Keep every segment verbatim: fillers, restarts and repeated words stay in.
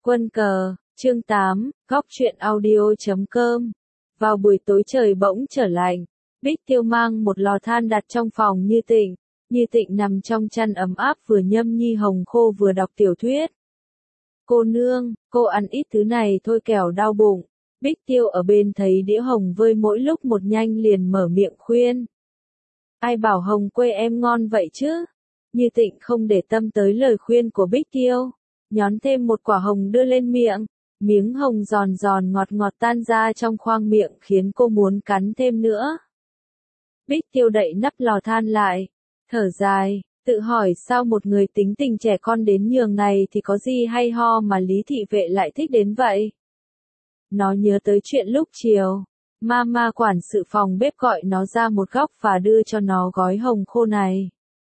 Quân cờ, chương tám, góc truyện audio chấm com. Vào buổi tối trời bỗng trở lạnh, Bích Tiêu mang một lò than đặt trong phòng Như Tịnh. Như Tịnh nằm trong chăn ấm áp vừa nhâm nhi hồng khô vừa đọc tiểu thuyết. Cô nương, cô ăn ít thứ này thôi kẻo đau bụng. Bích Tiêu ở bên thấy đĩa hồng vơi mỗi lúc một nhanh liền mở miệng khuyên. Ai bảo hồng quê em ngon vậy chứ? Như Tịnh không để tâm tới lời khuyên của Bích Tiêu. Nhón thêm một quả hồng đưa lên miệng, miếng hồng giòn giòn ngọt ngọt tan ra trong khoang miệng khiến cô muốn cắn thêm nữa. Bích Tiêu đậy nắp lò than lại, thở dài, tự hỏi sao một người tính tình trẻ con đến nhường này thì có gì hay ho mà Lý Thị Vệ lại thích đến vậy. Nó nhớ tới chuyện lúc chiều, Mama quản sự phòng bếp gọi nó ra một góc và đưa cho nó gói hồng khô này.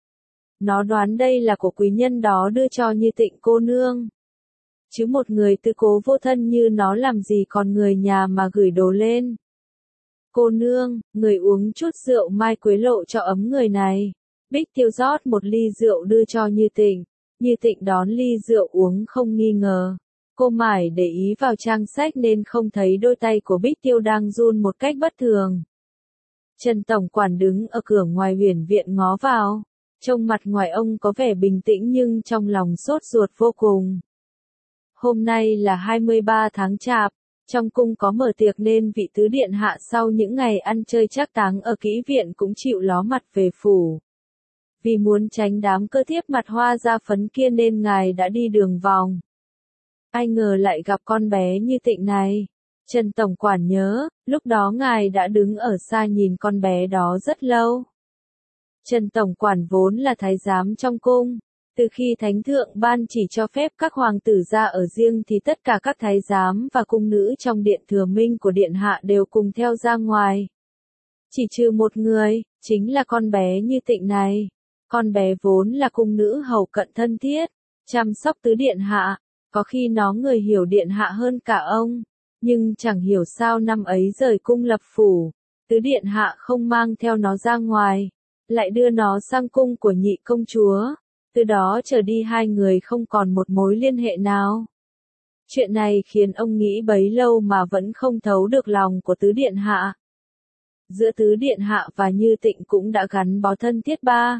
Nó đoán đây là của quý nhân đó đưa cho Như Tịnh cô nương. Chứ một người tư cố vô thân như nó làm gì còn người nhà mà gửi đồ lên. Cô nương, người uống chút rượu mai quế lộ cho ấm người này. Bích Tiêu rót một ly rượu đưa cho Như Tịnh. Như Tịnh đón ly rượu uống không nghi ngờ. Cô mải để ý vào trang sách nên không thấy đôi tay của Bích Tiêu đang run một cách bất thường. Trần Tổng Quản đứng ở cửa ngoài huyền viện ngó vào. Trông mặt ngoài ông có vẻ bình tĩnh nhưng trong lòng sốt ruột vô cùng. Hôm nay là hai mươi ba tháng Chạp, trong cung có mở tiệc nên vị tứ điện hạ sau những ngày ăn chơi trác táng ở kỹ viện cũng chịu ló mặt về phủ. Vì muốn tránh đám cơ thiếp mặt hoa da phấn kia nên ngài đã đi đường vòng. Ai ngờ lại gặp con bé Như Tịnh này. Trần Tổng Quản nhớ, lúc đó ngài đã đứng ở xa nhìn con bé đó rất lâu. Trần Tổng Quản vốn là thái giám trong cung. Từ khi Thánh Thượng ban chỉ cho phép các hoàng tử ra ở riêng thì tất cả các thái giám và cung nữ trong điện thừa minh của điện hạ đều cùng theo ra ngoài. Chỉ trừ một người, chính là con bé Như Tịnh này. Con bé vốn là cung nữ hầu cận thân thiết, chăm sóc tứ điện hạ, có khi nó người hiểu điện hạ hơn cả ông. Nhưng chẳng hiểu sao năm ấy rời cung lập phủ, tứ điện hạ không mang theo nó ra ngoài. Lại đưa nó sang cung của nhị công chúa, từ đó trở đi hai người không còn một mối liên hệ nào. Chuyện này khiến ông nghĩ bấy lâu mà vẫn không thấu được lòng của tứ điện hạ. Giữa tứ điện hạ và Như Tịnh cũng đã gắn bó thân thiết ba.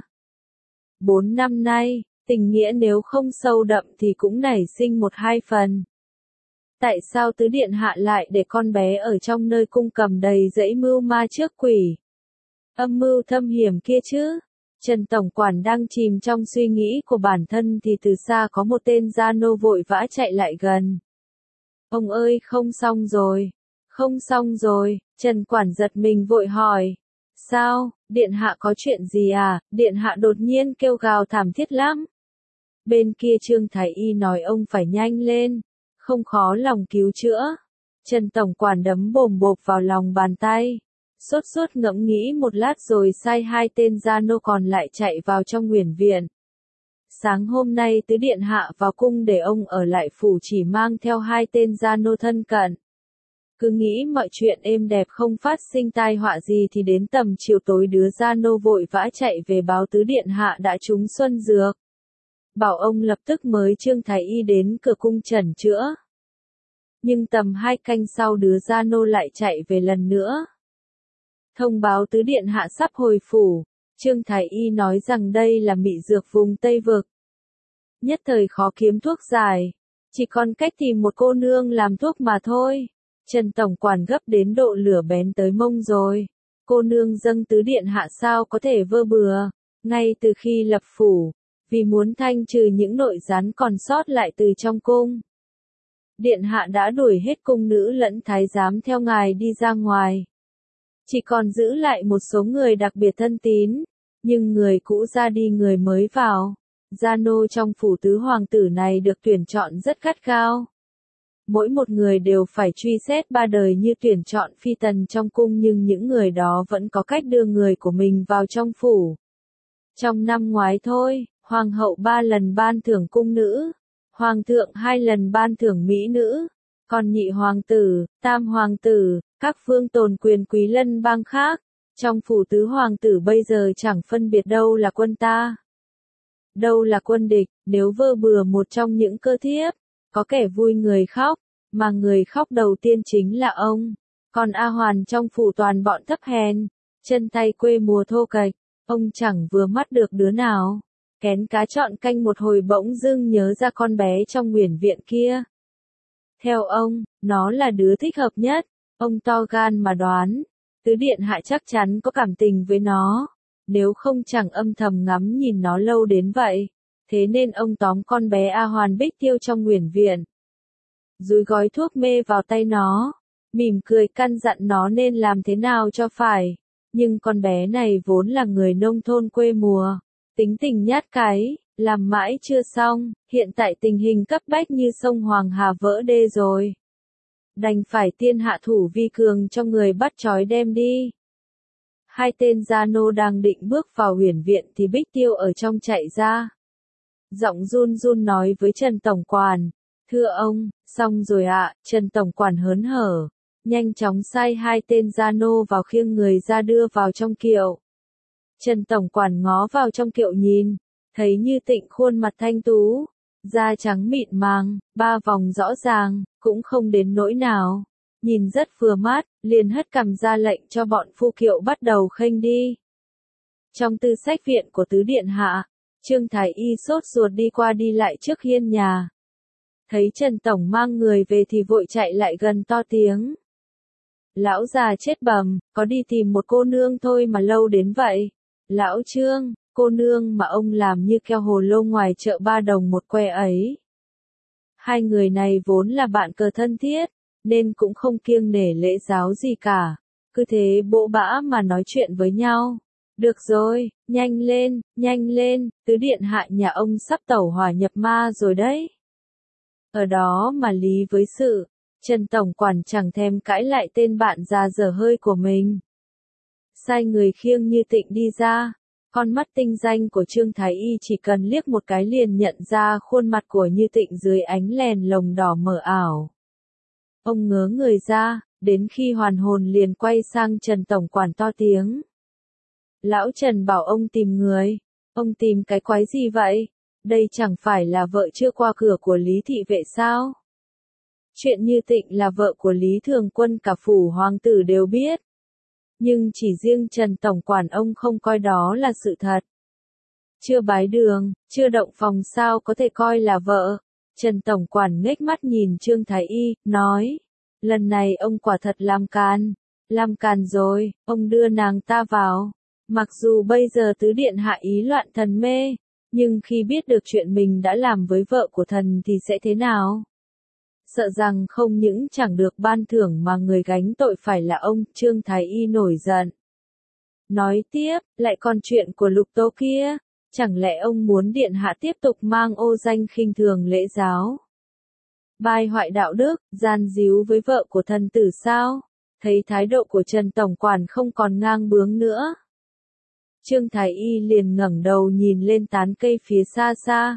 Bốn năm nay, tình nghĩa nếu không sâu đậm thì cũng nảy sinh một hai phần. Tại sao tứ điện hạ lại để con bé ở trong nơi cung cầm đầy dãy mưu ma trước quỷ? Âm mưu thâm hiểm kia chứ. Trần Tổng Quản đang chìm trong suy nghĩ của bản thân thì từ xa có một tên gia nô vội vã chạy lại gần. Ông ơi không xong rồi, không xong rồi, Trần Quản giật mình vội hỏi. Sao, điện hạ có chuyện gì à, điện hạ đột nhiên kêu gào thảm thiết lắm. Bên kia Trương Thái Y nói ông phải nhanh lên, không khó lòng cứu chữa. Trần Tổng Quản đấm bồm bộp vào lòng bàn tay. Sốt sốt ngẫm nghĩ một lát rồi sai hai tên gia nô còn lại chạy vào trong huyền viện. Sáng hôm nay tứ điện hạ vào cung để ông ở lại phủ chỉ mang theo hai tên gia nô thân cận. Cứ nghĩ mọi chuyện êm đẹp không phát sinh tai họa gì thì đến tầm chiều tối đứa gia nô vội vã chạy về báo tứ điện hạ đã trúng xuân dược. Bảo ông lập tức mới Trương Thái Y đến cửa cung chẩn chữa. Nhưng tầm hai canh sau đứa gia nô lại chạy về lần nữa. Thông báo tứ điện hạ sắp hồi phủ, Trương Thái Y nói rằng đây là mị dược vùng Tây Vực. Nhất thời khó kiếm thuốc giải, chỉ còn cách tìm một cô nương làm thuốc mà thôi. Trần Tổng Quản gấp đến độ lửa bén tới mông rồi. Cô nương dâng tứ điện hạ sao có thể vơ bừa, ngay từ khi lập phủ, vì muốn thanh trừ những nội gián còn sót lại từ trong cung. Điện hạ đã đuổi hết cung nữ lẫn thái giám theo ngài đi ra ngoài. Chỉ còn giữ lại một số người đặc biệt thân tín, nhưng người cũ ra đi người mới vào. Gia nô trong phủ tứ hoàng tử này được tuyển chọn rất gắt gao. Mỗi một người đều phải truy xét ba đời như tuyển chọn phi tần trong cung nhưng những người đó vẫn có cách đưa người của mình vào trong phủ. Trong năm ngoái thôi, hoàng hậu ba lần ban thưởng cung nữ, hoàng thượng hai lần ban thưởng mỹ nữ, còn nhị hoàng tử, tam hoàng tử, các vương tồn quyền quý lân bang khác, trong phủ tứ hoàng tử bây giờ chẳng phân biệt đâu là quân ta, đâu là quân địch, nếu vơ bừa một trong những cơ thiếp, Có kẻ vui người khóc, mà người khóc đầu tiên chính là ông. Còn A Hoàn trong phủ toàn bọn thấp hèn, chân tay quê mùa thô kệch, ông chẳng vừa mắt được đứa nào. Kén cá chọn canh một hồi bỗng dưng nhớ ra con bé trong nguyền viện kia. Theo ông, nó là đứa thích hợp nhất, ông to gan mà đoán, tứ điện hạ chắc chắn có cảm tình với nó, nếu không chẳng âm thầm ngắm nhìn nó lâu đến vậy. Thế nên ông tóm con bé A Hoàn Bích Tiêu trong nguyền viện, rồi gói thuốc mê vào tay nó, mỉm cười căn dặn nó nên làm thế nào cho phải. Nhưng con bé này vốn là người nông thôn quê mùa, tính tình nhát cái, làm mãi chưa xong, hiện tại tình hình cấp bách như sông Hoàng Hà vỡ đê rồi. Đành phải tiên hạ thủ vi cường cho người bắt trói đem đi. Hai tên gia nô đang định bước vào huyền viện thì Bích Tiêu ở trong chạy ra. Giọng run run nói với Trần Tổng Quản, thưa ông, xong rồi ạ. Trần Tổng Quản hớn hở, nhanh chóng sai hai tên gia nô vào khiêng người ra đưa vào trong kiệu. Trần Tổng Quản ngó vào trong kiệu nhìn, thấy Như Tịnh khuôn mặt thanh tú, da trắng mịn màng, ba vòng rõ ràng, cũng không đến nỗi nào, nhìn rất vừa mắt, liền hất cằm ra lệnh cho bọn phu kiệu bắt đầu khênh đi. Trong tư sách viện của tứ điện hạ, Trương Thái Y sốt ruột đi qua đi lại trước hiên nhà. Thấy Trần Tổng mang người về thì vội chạy lại gần to tiếng. Lão già chết bầm, có đi tìm một cô nương thôi mà lâu đến vậy. Lão Trương, cô nương mà ông làm như keo hồ lô ngoài chợ ba đồng một que ấy. Hai người này vốn là bạn cờ thân thiết, nên cũng không kiêng nể lễ giáo gì cả. Cứ thế bỗ bã mà nói chuyện với nhau. Được rồi, nhanh lên, nhanh lên, tứ điện hạ nhà ông sắp tẩu hỏa nhập ma rồi đấy. Ở đó mà lý với sự, Trần Tổng Quản chẳng thèm cãi lại tên bạn già dở hơi của mình. Sai người khiêng Như Tịnh đi ra, con mắt tinh danh của Trương Thái Y chỉ cần liếc một cái liền nhận ra khuôn mặt của Như Tịnh dưới ánh lèn lồng đỏ mờ ảo. Ông ngớ người ra, đến khi hoàn hồn liền quay sang Trần Tổng Quản to tiếng. Lão Trần bảo ông tìm người, ông tìm cái quái gì vậy? Đây chẳng phải là vợ chưa qua cửa của Lý Thị Vệ sao? Chuyện Như Tịnh là vợ của Lý Thường Quân cả phủ hoàng tử đều biết. Nhưng chỉ riêng Trần Tổng Quản ông không coi đó là sự thật. Chưa bái đường, chưa động phòng sao có thể coi là vợ. Trần Tổng Quản ngếch mắt nhìn Trương Thái Y, nói. Lần này ông quả thật làm càn. Làm càn rồi, ông đưa nàng ta vào. Mặc dù bây giờ tứ điện hạ ý loạn thần mê, nhưng khi biết được chuyện mình đã làm với vợ của thần thì sẽ thế nào? Sợ rằng không những chẳng được ban thưởng mà người gánh tội phải là ông. Trương Thái Y nổi giận. Nói tiếp, lại còn chuyện của Lục Tố kia, chẳng lẽ ông muốn điện hạ tiếp tục mang ô danh khinh thường lễ giáo? Bài hoại đạo đức, gian díu với vợ của thần tử sao? Thấy thái độ của Trần Tổng Quản không còn ngang bướng nữa. Trương Thái Y liền ngẩng đầu nhìn lên tán cây phía xa xa.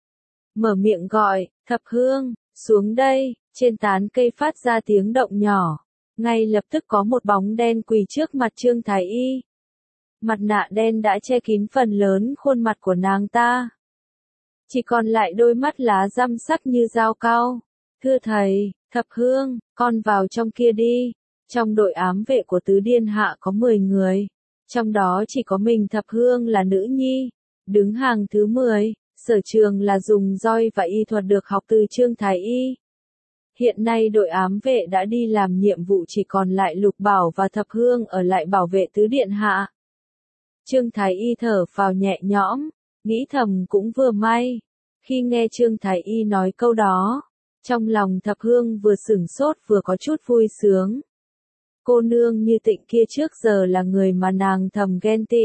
Mở miệng gọi, Thập Hương, xuống đây, trên tán cây phát ra tiếng động nhỏ. Ngay lập tức có một bóng đen quỳ trước mặt Trương Thái Y. Mặt nạ đen đã che kín phần lớn khuôn mặt của nàng ta. Chỉ còn lại đôi mắt lá răm sắc như dao cau. Thưa thầy, Thập Hương, con vào trong kia đi. Trong đội ám vệ của tứ điện hạ có mười người. Trong đó chỉ có mình Thập Hương là nữ nhi. Đứng hàng thứ mười, sở trường là dùng roi và y thuật được học từ Trương Thái Y. Hiện nay đội ám vệ đã đi làm nhiệm vụ, chỉ còn lại Lục Bảo và Thập Hương ở lại bảo vệ tứ điện hạ. Trương Thái Y thở phào nhẹ nhõm, nghĩ thầm cũng vừa may. Khi nghe Trương Thái Y nói câu đó, trong lòng Thập Hương vừa sửng sốt vừa có chút vui sướng. Cô nương Như Tịnh kia trước giờ là người mà nàng thầm ghen tị.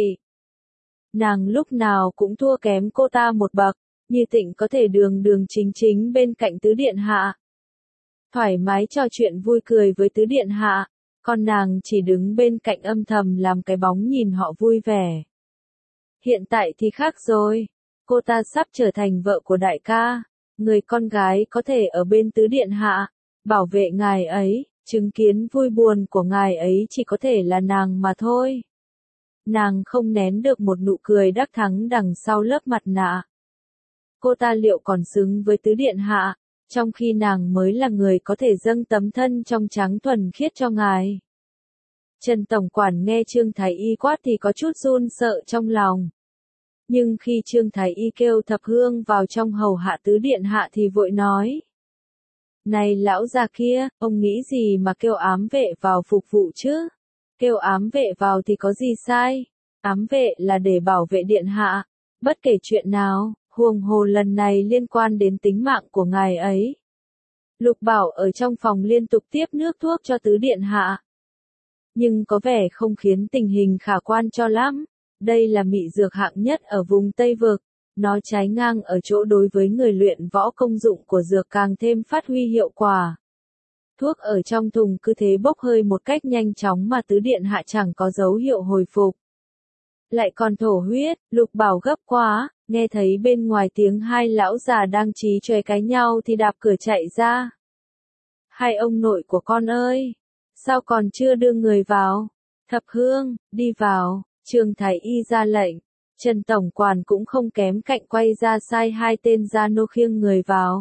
Nàng lúc nào cũng thua kém cô ta một bậc, Như Tịnh có thể đường đường chính chính bên cạnh tứ điện hạ. Thoải mái trò chuyện vui cười với tứ điện hạ, còn nàng chỉ đứng bên cạnh âm thầm làm cái bóng nhìn họ vui vẻ. Hiện tại thì khác rồi, cô ta sắp trở thành vợ của đại ca, người con gái có thể ở bên tứ điện hạ, bảo vệ ngài ấy, chứng kiến vui buồn của ngài ấy chỉ có thể là nàng mà thôi. Nàng không nén được một nụ cười đắc thắng đằng sau lớp mặt nạ. Cô ta liệu còn xứng với tứ điện hạ, trong khi nàng mới là người có thể dâng tấm thân trong trắng thuần khiết cho ngài. Trần Tổng Quản nghe Trương Thái Y quát thì có chút run sợ trong lòng. Nhưng khi Trương Thái Y kêu Thập Hương vào trong hầu hạ tứ điện hạ thì vội nói. Này lão già kia, ông nghĩ gì mà kêu ám vệ vào phục vụ chứ? Kêu ám vệ vào thì có gì sai? Ám vệ là để bảo vệ điện hạ, bất kể chuyện nào, huống hồ lần này liên quan đến tính mạng của ngài ấy. Lục Bảo ở trong phòng liên tục tiếp nước thuốc cho tứ điện hạ. Nhưng có vẻ không khiến tình hình khả quan cho lắm. Đây là mị dược hạng nhất ở vùng Tây Vực. Nó trái ngang ở chỗ đối với người luyện võ công dụng của dược càng thêm phát huy hiệu quả. Thuốc ở trong thùng cứ thế bốc hơi một cách nhanh chóng mà tứ điện hạ chẳng có dấu hiệu hồi phục. Lại còn thổ huyết, Lục Bảo gấp quá, nghe thấy bên ngoài tiếng hai lão già đang chí chóe cái nhau thì đạp cửa chạy ra. Hai ông nội của con ơi, sao còn chưa đưa người vào? Thập Hương, đi vào, Trương Thái Y ra lệnh. Trần Tổng Quản cũng không kém cạnh quay ra sai hai tên gia nô khiêng người vào.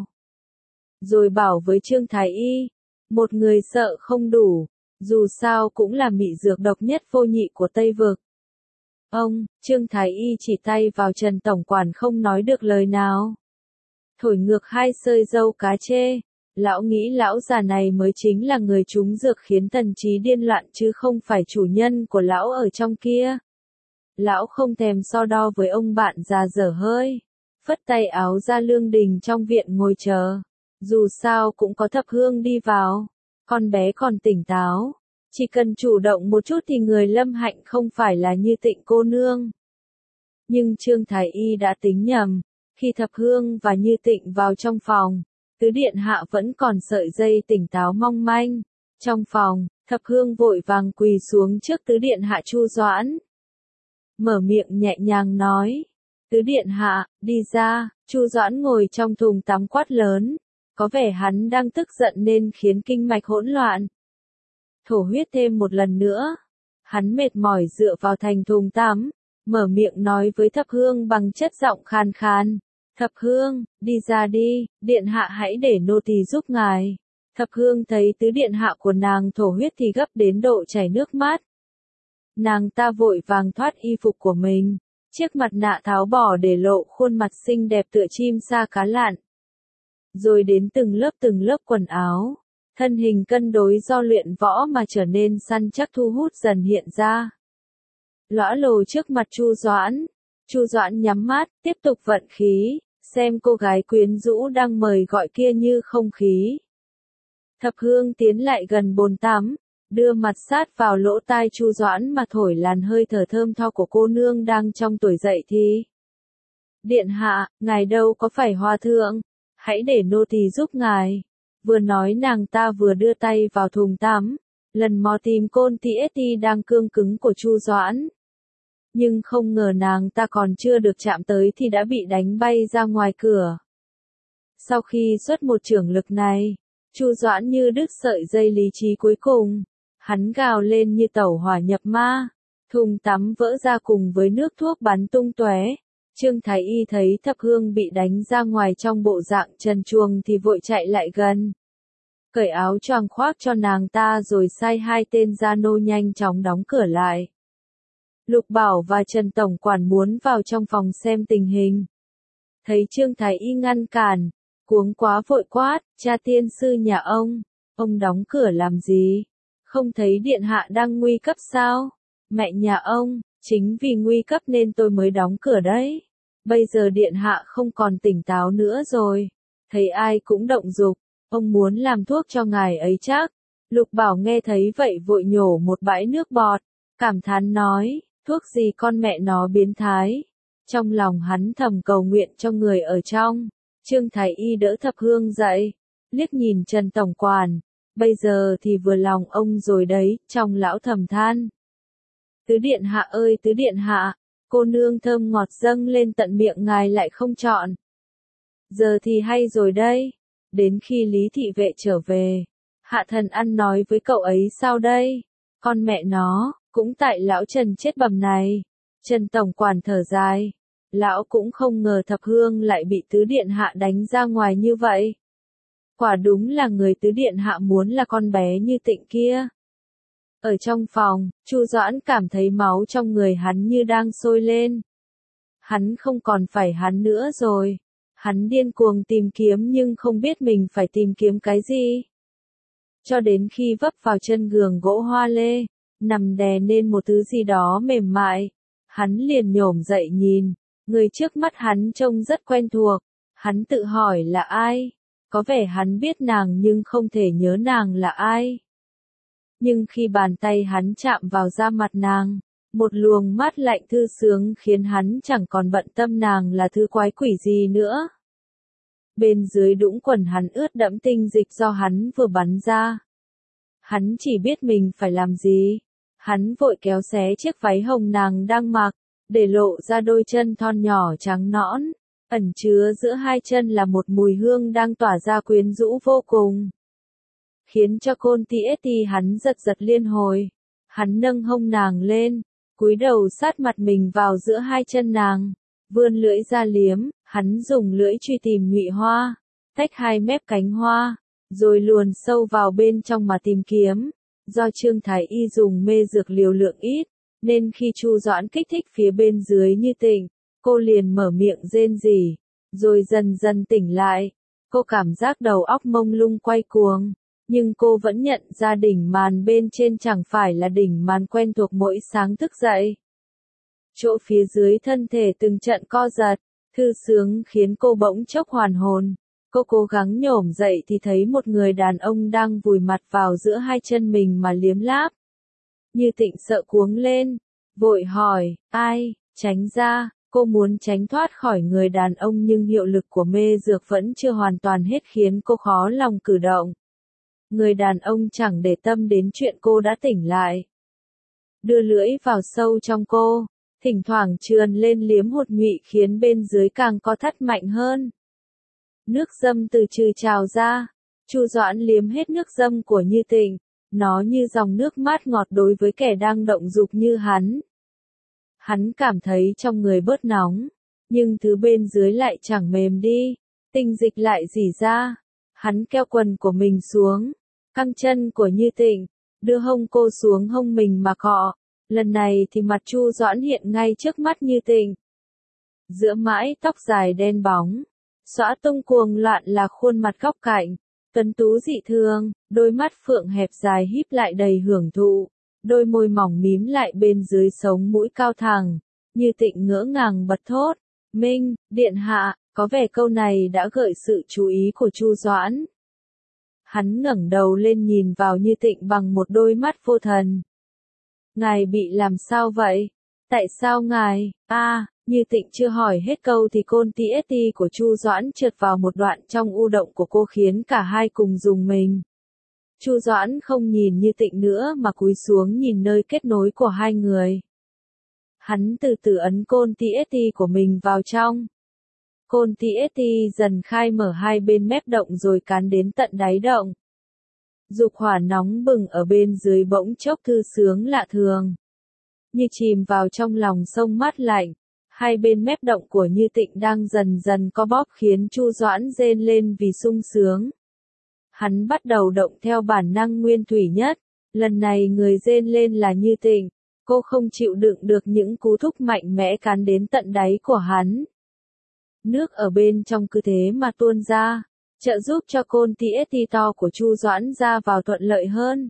Rồi bảo với Trương Thái Y, một người sợ không đủ, dù sao cũng là mị dược độc nhất vô nhị của Tây Vực. Ông, Trương Thái Y chỉ tay vào Trần Tổng Quản không nói được lời nào. Thổi ngược hai sợi râu cá chê, lão nghĩ lão già này mới chính là người trúng dược khiến thần trí điên loạn chứ không phải chủ nhân của lão ở trong kia. Lão không thèm so đo với ông bạn già dở hơi, phất tay áo ra lương đình trong viện ngồi chờ. Dù sao cũng có Thập Hương đi vào, con bé còn tỉnh táo, chỉ cần chủ động một chút thì người Lâm Hạnh không phải là Như Tịnh cô nương. Nhưng Trương Thái Y đã tính nhầm, khi Thập Hương và Như Tịnh vào trong phòng, tứ điện hạ vẫn còn sợi dây tỉnh táo mong manh. Trong phòng, Thập Hương vội vàng quỳ xuống trước tứ điện hạ Chu Doãn. Mở miệng nhẹ nhàng nói, tứ điện hạ, đi ra. Chu Doãn ngồi trong thùng tắm quát lớn, có vẻ hắn đang tức giận nên khiến kinh mạch hỗn loạn. Thổ huyết thêm một lần nữa, hắn mệt mỏi dựa vào thành thùng tắm, mở miệng nói với Thập Hương bằng chất giọng khàn khàn, Thập Hương, đi ra đi, điện hạ hãy để nô tỳ giúp ngài. Thập Hương thấy tứ điện hạ của nàng thổ huyết thì gấp đến độ chảy nước mắt. Nàng ta vội vàng thoát y phục của mình, chiếc mặt nạ tháo bỏ để lộ khuôn mặt xinh đẹp tựa chim sa cá lặn. Rồi đến từng lớp từng lớp quần áo, thân hình cân đối do luyện võ mà trở nên săn chắc thu hút dần hiện ra. Lõa lồ trước mặt Chu Doãn, Chu Doãn nhắm mắt, tiếp tục vận khí, xem cô gái quyến rũ đang mời gọi kia như không khí. Thập Hương tiến lại gần bồn tắm, đưa mặt sát vào lỗ tai Chu Doãn mà thổi làn hơi thở thơm tho của cô nương đang trong tuổi dậy thì. Điện hạ, ngài đâu có phải hòa thượng, hãy để nô tỳ giúp ngài. Vừa nói nàng ta vừa đưa tay vào thùng tắm, lần mò tìm côn tỉ ét tê đang cương cứng của Chu Doãn. Nhưng không ngờ nàng ta còn chưa được chạm tới thì đã bị đánh bay ra ngoài cửa. Sau khi xuất một chưởng lực này, Chu Doãn như đứt sợi dây lý trí cuối cùng, hắn gào lên như tẩu hỏa nhập ma, thùng tắm vỡ ra cùng với nước thuốc bắn tung tóe. Trương Thái Y thấy Thập Hương bị đánh ra ngoài trong bộ dạng trần truồng thì vội chạy lại gần, cởi áo choàng khoác cho nàng ta rồi sai hai tên gia nô nhanh chóng đóng cửa lại. Lục Bảo và Trần Tổng Quản muốn vào trong phòng xem tình hình. Thấy Trương Thái Y ngăn cản, cuống quá vội quát, cha tiên sư nhà ông, ông đóng cửa làm gì? Không thấy điện hạ đang nguy cấp sao? Mẹ nhà ông, chính vì nguy cấp nên tôi mới đóng cửa đấy. Bây giờ điện hạ không còn tỉnh táo nữa rồi. Thấy ai cũng động dục, ông muốn làm thuốc cho ngài ấy chắc. Lục Bảo nghe thấy vậy vội nhổ một bãi nước bọt, cảm thán nói, thuốc gì con mẹ nó biến thái. Trong lòng hắn thầm cầu nguyện cho người ở trong. Trương Thái Y đỡ Thập Hương dậy, liếc nhìn Trần Tổng Quản, bây giờ thì vừa lòng ông rồi đấy, trong lão thầm than. Tứ điện hạ ơi tứ điện hạ, cô nương thơm ngọt dâng lên tận miệng ngài lại không chọn. Giờ thì hay rồi đây, đến khi Lý thị vệ trở về, hạ thần ăn nói với cậu ấy sao đây? Con mẹ nó, cũng tại lão Trần chết bầm này. Trần Tổng Quản thở dài. Lão cũng không ngờ Thập Hương lại bị tứ điện hạ đánh ra ngoài như vậy. Quả đúng là người tứ điện hạ muốn là con bé Như Tịnh kia. Ở trong phòng, Chu Doãn cảm thấy máu trong người hắn như đang sôi lên. Hắn không còn phải hắn nữa rồi. Hắn điên cuồng tìm kiếm nhưng không biết mình phải tìm kiếm cái gì. Cho đến khi vấp vào chân giường gỗ hoa lê, nằm đè lên một thứ gì đó mềm mại, hắn liền nhổm dậy nhìn, người trước mắt hắn trông rất quen thuộc, hắn tự hỏi là ai, có vẻ hắn biết nàng nhưng không thể nhớ nàng là ai. Nhưng khi bàn tay hắn chạm vào da mặt nàng, một luồng mát lạnh thư sướng khiến hắn chẳng còn bận tâm nàng là thứ quái quỷ gì nữa. Bên dưới đũng quần hắn ướt đẫm tinh dịch do hắn vừa bắn ra. Hắn chỉ biết mình phải làm gì. Hắn vội kéo xé chiếc váy hồng nàng đang mặc, để lộ ra đôi chân thon nhỏ trắng nõn, ẩn chứa giữa hai chân là một mùi hương đang tỏa ra quyến rũ vô cùng. Khiến cho Côn Tieti hắn giật giật liên hồi. Hắn nâng hông nàng lên, cúi đầu sát mặt mình vào giữa hai chân nàng, vươn lưỡi ra liếm, hắn dùng lưỡi truy tìm nhụy hoa, tách hai mép cánh hoa, rồi luồn sâu vào bên trong mà tìm kiếm. Do Trương Thái Y dùng mê dược liều lượng ít, nên khi Chu Doãn kích thích phía bên dưới Như Tịnh, cô liền mở miệng rên rỉ, rồi dần dần tỉnh lại. Cô cảm giác đầu óc mông lung quay cuồng, nhưng cô vẫn nhận ra đỉnh màn bên trên chẳng phải là đỉnh màn quen thuộc mỗi sáng thức dậy. Chỗ phía dưới thân thể từng trận co giật, thư sướng khiến cô bỗng chốc hoàn hồn. Cô cố gắng nhổm dậy thì thấy một người đàn ông đang vùi mặt vào giữa hai chân mình mà liếm láp. Như Tịnh sợ cuống lên, vội hỏi, ai, tránh ra, cô muốn tránh thoát khỏi người đàn ông nhưng hiệu lực của mê dược vẫn chưa hoàn toàn hết khiến cô khó lòng cử động. Người đàn ông chẳng để tâm đến chuyện cô đã tỉnh lại. Đưa lưỡi vào sâu trong cô, thỉnh thoảng trườn lên liếm hột nhụy khiến bên dưới càng co thắt mạnh hơn. Nước dâm từ từ trào ra, Chu Doãn liếm hết nước dâm của Như Tịnh, nó như dòng nước mát ngọt đối với kẻ đang động dục như hắn. Hắn cảm thấy trong người bớt nóng, nhưng thứ bên dưới lại chẳng mềm đi, tinh dịch lại rỉ ra. Hắn kéo quần của mình xuống, căng chân của Như Tịnh, đưa hông cô xuống hông mình mà cọ. Lần này thì mặt Chu Doãn hiện ngay trước mắt Như Tịnh. Giữa mái tóc dài đen bóng, xõa tung cuồng loạn là khuôn mặt góc cạnh, tuấn tú dị thường, đôi mắt phượng hẹp dài híp lại đầy hưởng thụ, đôi môi mỏng mím lại bên dưới sống mũi cao thẳng. Như Tịnh ngỡ ngàng bật thốt, Minh, điện hạ, có vẻ câu này đã gợi sự chú ý của Chu Doãn. Hắn ngẩng đầu lên nhìn vào Như Tịnh bằng một đôi mắt vô thần. Ngài bị làm sao vậy? Tại sao ngài, a à, Như Tịnh chưa hỏi hết câu thì Côn Tieti của Chu Doãn trượt vào một đoạn trong u động của cô khiến cả hai cùng rùng mình. Chu Doãn không nhìn Như Tịnh nữa mà cúi xuống nhìn nơi kết nối của hai người. Hắn từ từ ấn Côn Tieti của mình vào trong. Côn Tieti dần khai mở hai bên mép động rồi cán đến tận đáy động. Dục hỏa nóng bừng ở bên dưới bỗng chốc thư sướng lạ thường. Như chìm vào trong lòng sông mát lạnh, hai bên mép động của Như Tịnh đang dần dần co bóp khiến Chu Doãn rên lên vì sung sướng. Hắn bắt đầu động theo bản năng nguyên thủy nhất, lần này người rên lên là Như Tịnh, cô không chịu đựng được những cú thúc mạnh mẽ cán đến tận đáy của hắn. Nước ở bên trong cứ thế mà tuôn ra, trợ giúp cho Côn Tieti to của Chu Doãn ra vào thuận lợi hơn.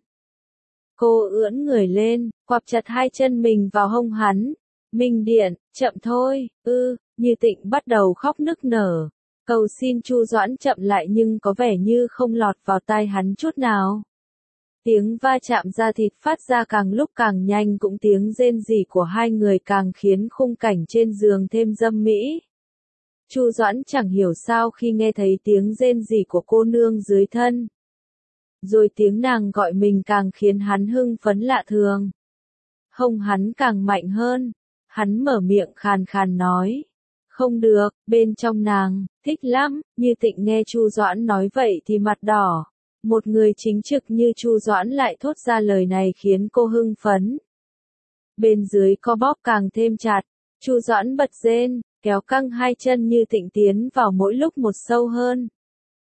Cô ưỡn người lên, quặp chặt hai chân mình vào hông hắn. Minh Điện, chậm thôi, ư, Như Tịnh bắt đầu khóc nức nở. Cầu xin Chu Doãn chậm lại nhưng có vẻ như không lọt vào tai hắn chút nào. Tiếng va chạm da thịt phát ra càng lúc càng nhanh, cũng tiếng rên rỉ của hai người càng khiến khung cảnh trên giường thêm dâm mỹ. Chu Doãn chẳng hiểu sao khi nghe thấy tiếng rên rỉ của cô nương dưới thân. Rồi tiếng nàng gọi mình càng khiến hắn hưng phấn lạ thường. Hông hắn càng mạnh hơn. Hắn mở miệng khàn khàn nói. Không được, bên trong nàng, thích lắm. Như Tịnh nghe Chu Doãn nói vậy thì mặt đỏ. Một người chính trực như Chu Doãn lại thốt ra lời này khiến cô hưng phấn. Bên dưới co bóp càng thêm chặt. Chu Doãn bật rên, kéo căng hai chân Như Tịnh tiến vào mỗi lúc một sâu hơn.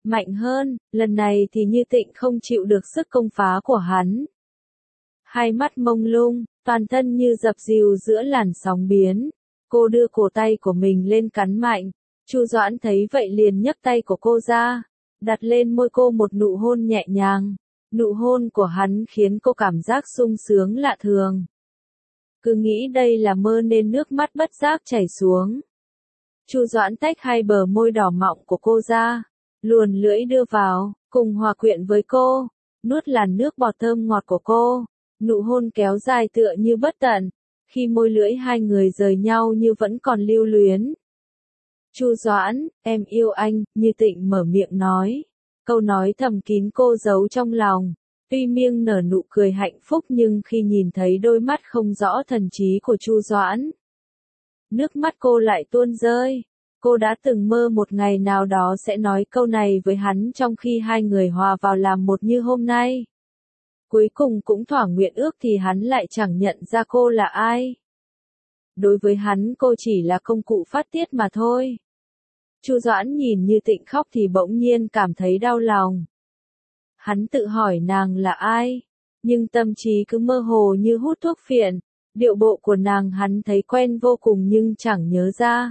Mạnh hơn, lần này thì Như Tịnh không chịu được sức công phá của hắn. Hai mắt mông lung, toàn thân như dập dìu giữa làn sóng biến. Cô đưa cổ tay của mình lên cắn mạnh. Chu Doãn thấy vậy liền nhấc tay của cô ra, đặt lên môi cô một nụ hôn nhẹ nhàng. Nụ hôn của hắn khiến cô cảm giác sung sướng lạ thường. Cứ nghĩ đây là mơ nên nước mắt bất giác chảy xuống. Chu Doãn tách hai bờ môi đỏ mọng của cô ra, luồn lưỡi đưa vào, cùng hòa quyện với cô, nuốt làn nước bọt thơm ngọt của cô. Nụ hôn kéo dài tựa như bất tận, khi môi lưỡi hai người rời nhau như vẫn còn lưu luyến. Chu Doãn, em yêu anh, Như Tịnh mở miệng nói. Câu nói thầm kín cô giấu trong lòng. Tuy miêng nở nụ cười hạnh phúc nhưng khi nhìn thấy đôi mắt không rõ thần trí của Chu Doãn, nước mắt cô lại tuôn rơi. Cô đã từng mơ một ngày nào đó sẽ nói câu này với hắn trong khi hai người hòa vào làm một như hôm nay. Cuối cùng cũng thỏa nguyện ước thì hắn lại chẳng nhận ra cô là ai. Đối với hắn cô chỉ là công cụ phát tiết mà thôi. Chu Doãn nhìn Như Tịnh khóc thì bỗng nhiên cảm thấy đau lòng. Hắn tự hỏi nàng là ai, nhưng tâm trí cứ mơ hồ như hút thuốc phiện. Điệu bộ của nàng hắn thấy quen vô cùng nhưng chẳng nhớ ra.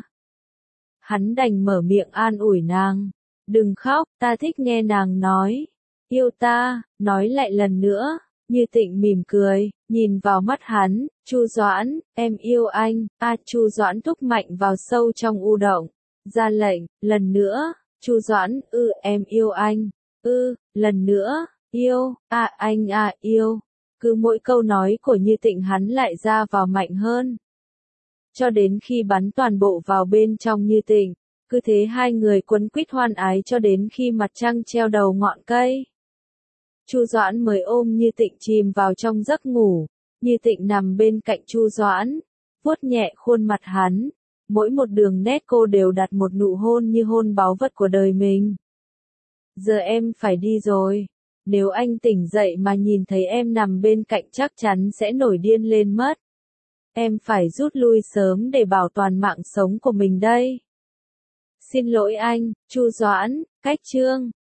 Hắn đành mở miệng an ủi nàng. Đừng khóc, ta thích nghe nàng nói. Yêu ta, nói lại lần nữa. Như Tịnh mỉm cười, nhìn vào mắt hắn. Chu Doãn, em yêu anh. A Chu Doãn thúc mạnh vào sâu trong u động. Ra lệnh, lần nữa. Chu Doãn, ư em yêu anh. Ư, lần nữa, yêu, à anh à yêu. Cứ mỗi câu nói của Như Tịnh hắn lại ra vào mạnh hơn. Cho đến khi bắn toàn bộ vào bên trong Như Tịnh, cứ thế hai người quấn quýt hoan ái cho đến khi mặt trăng treo đầu ngọn cây. Chu Doãn mới ôm Như Tịnh chìm vào trong giấc ngủ. Như Tịnh nằm bên cạnh Chu Doãn, vuốt nhẹ khuôn mặt hắn. Mỗi một đường nét cô đều đặt một nụ hôn như hôn báu vật của đời mình. Giờ em phải đi rồi. Nếu anh tỉnh dậy mà nhìn thấy em nằm bên cạnh chắc chắn sẽ nổi điên lên mất. Em phải rút lui sớm để bảo toàn mạng sống của mình đây. Xin lỗi anh, Chu Doãn, cách chương.